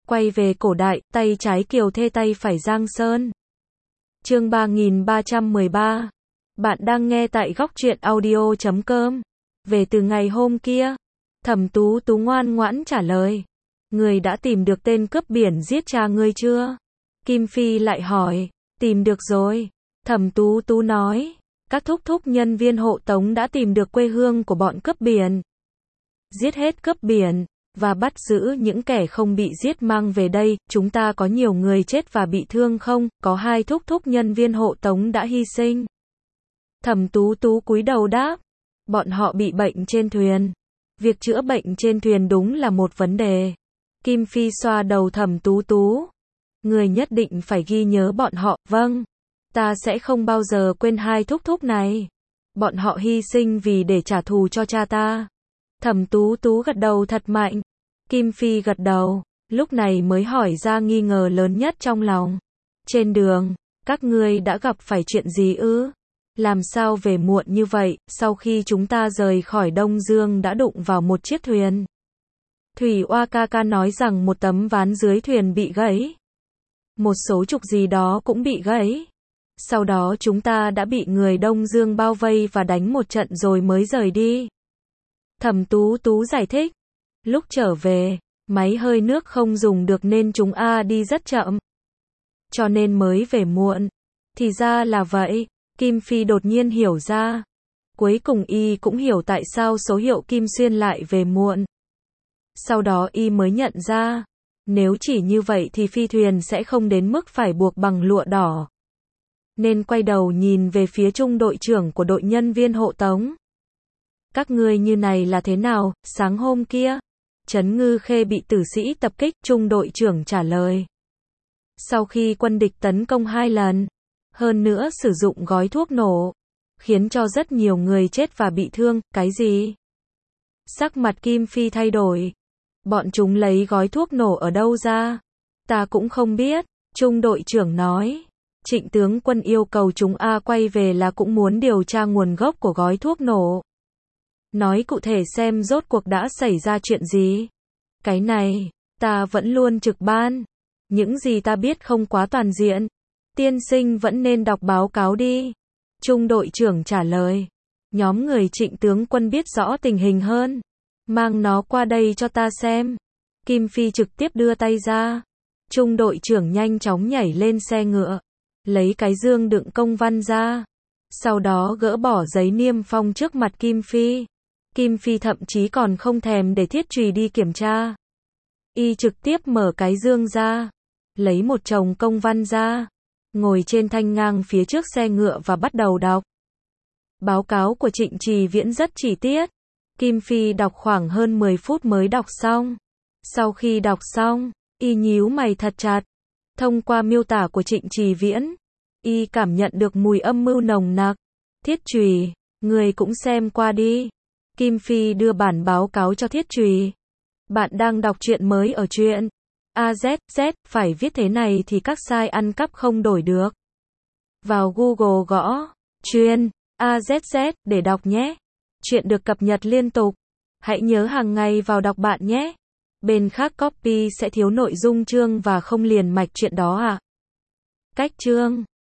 Quay về cổ đại, tay trái Kiều Thê tay phải Giang Sơn. Chương 3313. Bạn đang nghe tại góc truyện audio.com. Về từ ngày hôm kia, Thẩm Tú Tú ngoan ngoãn trả lời. Người đã tìm được tên cướp biển giết cha ngươi chưa? Kim Phi lại hỏi. Tìm được rồi. Thẩm Tú Tú nói. Các thúc thúc nhân viên hộ tống đã tìm được quê hương của bọn cướp biển. Giết hết cướp biển và bắt giữ những kẻ không bị giết mang về đây. Chúng ta có nhiều người chết và bị thương không? Có 2 thúc thúc nhân viên hộ tống đã hy sinh. Thẩm Tú Tú cúi đầu đáp. Bọn họ bị bệnh trên thuyền. Việc chữa bệnh trên thuyền đúng là một vấn đề. Kim Phi xoa đầu Thẩm Tú Tú. Người nhất định phải ghi nhớ bọn họ. Vâng. Ta sẽ không bao giờ quên 2 thúc thúc này. Bọn họ hy sinh vì để trả thù cho cha ta. Thẩm Tú Tú gật đầu thật mạnh. Kim Phi gật đầu, lúc này mới hỏi ra nghi ngờ lớn nhất trong lòng. Trên đường, các ngươi đã gặp phải chuyện gì ư? Làm sao về muộn như vậy? Sau khi chúng ta rời khỏi Đông Dương đã đụng vào một chiếc thuyền. Thủy Oa ca ca nói rằng một tấm ván dưới thuyền bị gãy. Một số trục gì đó cũng bị gãy. Sau đó chúng ta đã bị người Đông Dương bao vây và đánh một trận rồi mới rời đi. Thẩm Tú Tú giải thích. Lúc trở về, máy hơi nước không dùng được nên chúng đi rất chậm. Cho nên mới về muộn. Thì ra là vậy. Kim Phi đột nhiên hiểu ra. Cuối cùng y cũng hiểu tại sao số hiệu Kim Xuyên lại về muộn. Sau đó y mới nhận ra. Nếu chỉ như vậy thì phi thuyền sẽ không đến mức phải buộc bằng lụa đỏ. Nên quay đầu nhìn về phía trung đội trưởng của đội nhân viên hộ tống. Các ngươi như này là thế nào? Sáng hôm kia, Trấn Ngư Khê bị tử sĩ tập kích, trung đội trưởng trả lời. Sau khi quân địch tấn công 2 lần, hơn nữa sử dụng gói thuốc nổ, khiến cho rất nhiều người chết và bị thương. Cái gì? Sắc mặt Kim Phi thay đổi. Bọn chúng lấy gói thuốc nổ ở đâu ra? Ta cũng không biết, trung đội trưởng nói. Trịnh tướng quân yêu cầu chúng quay về là cũng muốn điều tra nguồn gốc của gói thuốc nổ. Nói cụ thể xem rốt cuộc đã xảy ra chuyện gì. Cái này, ta vẫn luôn trực ban. Những gì ta biết không quá toàn diện. Tiên sinh vẫn nên đọc báo cáo đi. Trung đội trưởng trả lời. Nhóm người Trịnh tướng quân biết rõ tình hình hơn. Mang nó qua đây cho ta xem. Kim Phi trực tiếp đưa tay ra. Trung đội trưởng nhanh chóng nhảy lên xe ngựa. Lấy cái dương đựng công văn ra. Sau đó gỡ bỏ giấy niêm phong trước mặt Kim Phi. Kim Phi thậm chí còn không thèm để Thiết Trùy đi kiểm tra. Y trực tiếp mở cái dương ra. Lấy một chồng công văn ra. Ngồi trên thanh ngang phía trước xe ngựa và bắt đầu đọc. Báo cáo của Trịnh Trì Viễn rất chi tiết. Kim Phi đọc khoảng hơn 10 phút mới đọc xong. Sau khi đọc xong, y nhíu mày thật chặt. Thông qua miêu tả của Trịnh Trì Viễn, y cảm nhận được mùi âm mưu nồng nặc. Thiết Trùy, người cũng xem qua đi. Kim Phi đưa bản báo cáo cho Thiết Trùy. Bạn đang đọc truyện mới ở truyện AZZ, phải viết thế này thì các sai ăn cắp không đổi được. Vào Google gõ truyện AZZ để đọc nhé. Truyện được cập nhật liên tục. Hãy nhớ hàng ngày vào đọc bạn nhé. Bên khác copy sẽ thiếu nội dung chương và không liền mạch truyện đó Cách chương